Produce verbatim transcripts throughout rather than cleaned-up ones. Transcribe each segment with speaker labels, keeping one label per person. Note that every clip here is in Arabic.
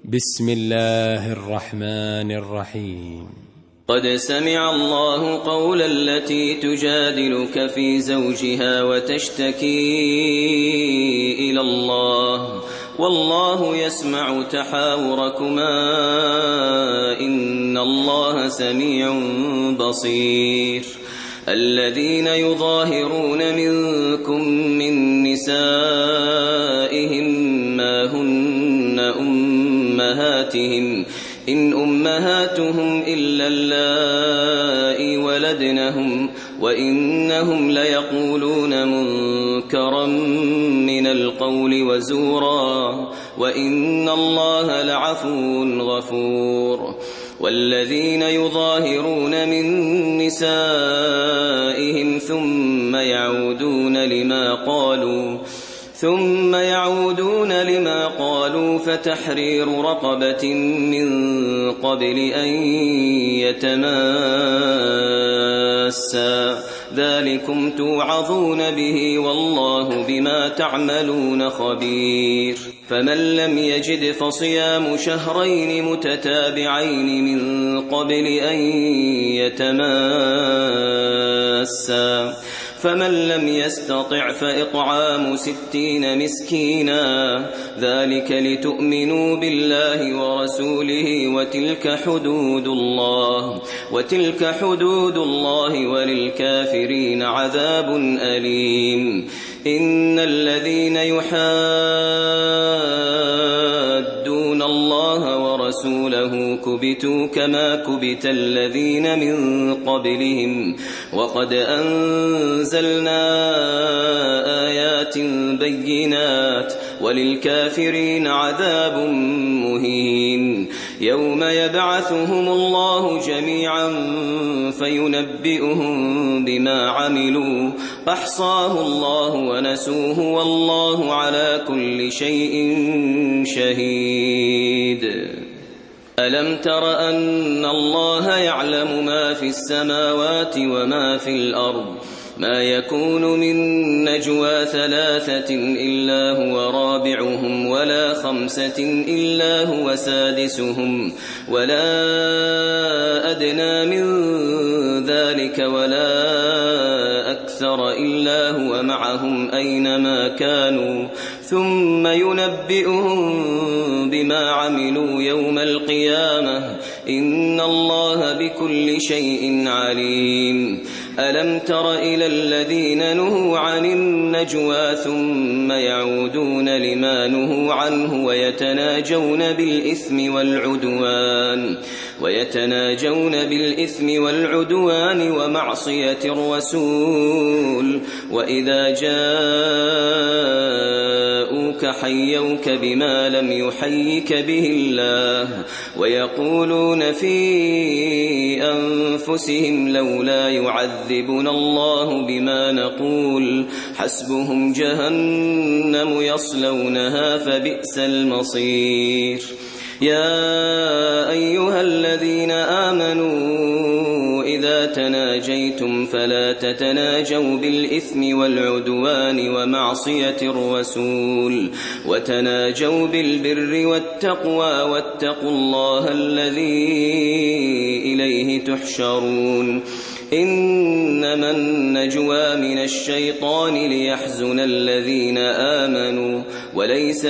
Speaker 1: بسم الله الرحمن الرحيم.
Speaker 2: قد سمع الله قول التي تجادلك في زوجها وتشتكي إلى الله والله يسمع تحاوركما إن الله سميع بصير. الذين يظاهرون منكم من نسائهم ما هن أمهاتهم إن أمهاتهم إلا اللائي ولدنهم وإنهم ليقولون منكرا من القول وزورا وإن الله لعفو غفور. والذين يظاهرون من نسائهم ثم يعودون لما قالوا ثم يعودون لما قالوا فتحرير رقبة من قبل أن يتماسا ذلكم توعظون به والله بما تعملون خبير. فمن لم يجد فصيام شهرين متتابعين من قبل أن يتماسا فمن لم يستطع فإطعام ستين مسكينا ذلك لتؤمنوا بالله ورسوله وتلك حدود الله وتلك حدود الله وللكافرين عذاب أليم. إن الذين يحادون الله ورسوله كبتوا كما كبت الذين من قبلهم وقد أنزلنا آيات بينات وللكافرين عذاب مهين. يوم يبعثهم الله جميعا فينبئهم بما عملوا أحصاه الله ونسوه والله على كل شيء شهيد. ألم تر أن الله يعلم ما في السماوات وما في الأرض ما يكون من نجوى ثلاثة إلا هو رابعهم ولا خمسة إلا هو سادسهم ولا أدنى من ذلك ولا أكثر إلا هو معهم أينما كانوا ثم ينبئهم بما عملوا يوم القيامة إن الله بكل شيء عليم. ألم تر إلى الذين نهوا عن النجوى ثم يعودون لما نهوا عنه ويتناجون بالإثم والعدوان ويتناجون بالإثم والعدوان ومعصية الرسول وإذا جاءوك حيوك بما لم يحيك به الله ويقولون في أنفسهم لولا يعذبنا الله بما نقول حسبهم جهنم يصلونها فبئس المصير. يا أيها الذين آمنوا إذا تناجيتم فلا تتناجوا بالإثم والعدوان ومعصية الرسول وتناجوا بالبر والتقوى واتقوا الله الذي إليه تحشرون. إنما النجوى من الشيطان ليحزن الذين آمنوا وليس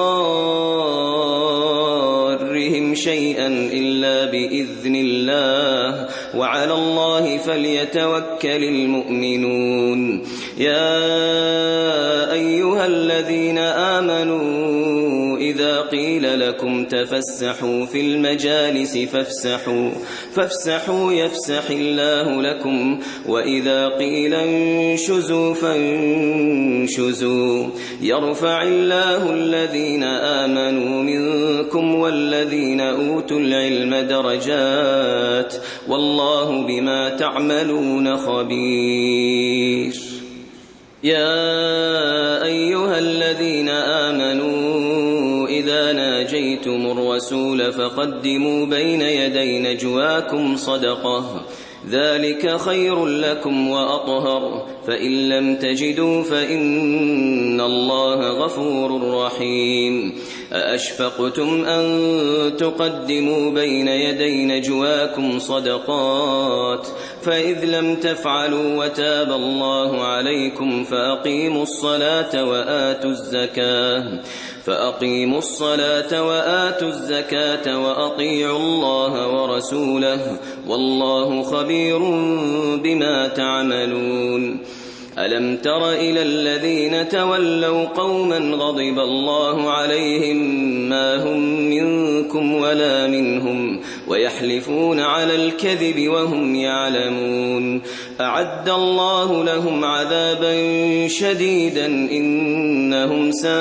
Speaker 2: بضارهم شيئا إلا بإذن الله وعلى الله فليتوكل المؤمنون. يا أيها الذين آمنوا إذا قيل لكم تفسحوا في المجالس فافسحوا فافسحوا يفسح الله لكم وإذا قيل انشزوا فانشزوا يرفع الله الذين آمنوا منكم والذين أوتوا العلم درجات والله بما تعملون خبير. يا أيها الذين آمنوا إذا ناجيتم الرسول فقدموا بين يدي نجواكم صدقة ذلك خير لكم وأطهر فإن لم تجدوا فإن الله غفور رحيم أأشفقتم أن تقدموا بين يدي نجواكم صدقات فإذ لم تفعلوا وتاب الله عليكم فأقيموا الصلاة وآتوا الزكاة فأقيموا الصلاة وآتوا الزكاة وأطيعوا الله ورسوله والله خبير بما تعملون ألم تر إلى الذين تولوا قوما غضب الله عليهم ما هم منكم ولا منهم ويحلفون على الكذب وهم يعلمون أعد الله لهم عذابا شديدا إنهم ساء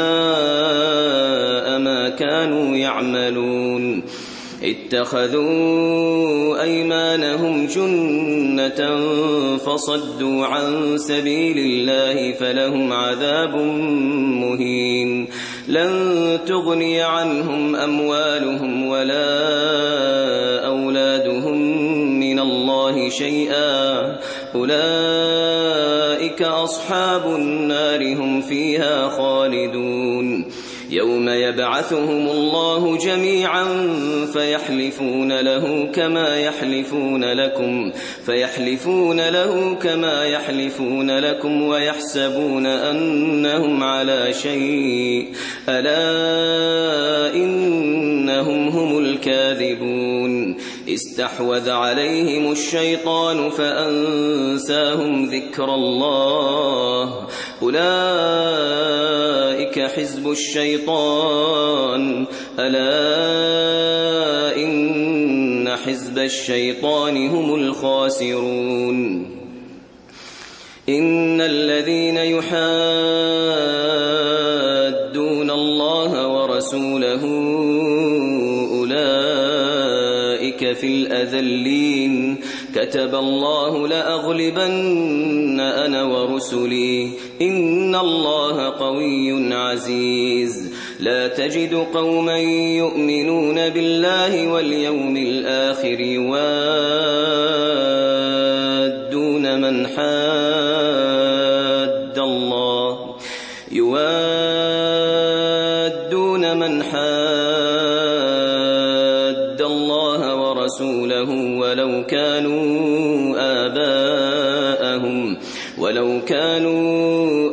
Speaker 2: ما كانوا يعملون اتخذوا أيمانهم جنة فصدوا عن سبيل الله فلهم عذاب مهين لن تغني عنهم أموالهم ولا أولادهم من الله شيئا أولئك أصحاب النار هم فيها خالدون يوم يبعثهم الله جميعا فيحلفون له كما يحلفون لكم فيحلفون له كما يحلفون لكم ويحسبون أنهم على شيء ألا إنهم هم الكاذبون استحوذ عليهم الشيطان فأنساهم ذكر الله أولئك حزب الشيطان ألا إن حزب الشيطان هم الخاسرون إن الذين يحادون الله ورسوله أولئك في الأذلين كتب الله لأغلبن أنا ورسلي إن الله قوي عزيز لا تجد قوما يؤمنون بالله واليوم الآخر يوادون من حاد الله يوادون من حاد الله ورسوله ولو كانوا آباءهم ولو كانوا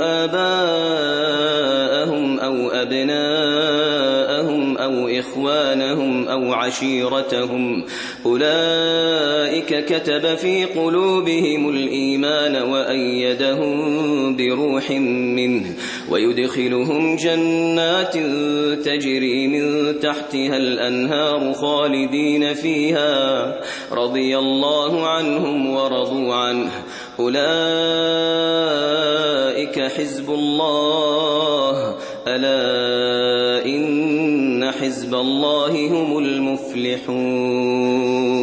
Speaker 2: آباءهم أو أبناءهم أو إخوانهم أو عشيرتهم أولئك كتب في قلوبهم الإيمان وأيدهم بروح منه ويدخلهم جنات تجري من تحتها الأنهار خالدين فيها رضي الله عنهم ورضوا عنه أولئك حزب الله ألا إن حزب الله هم المفلحون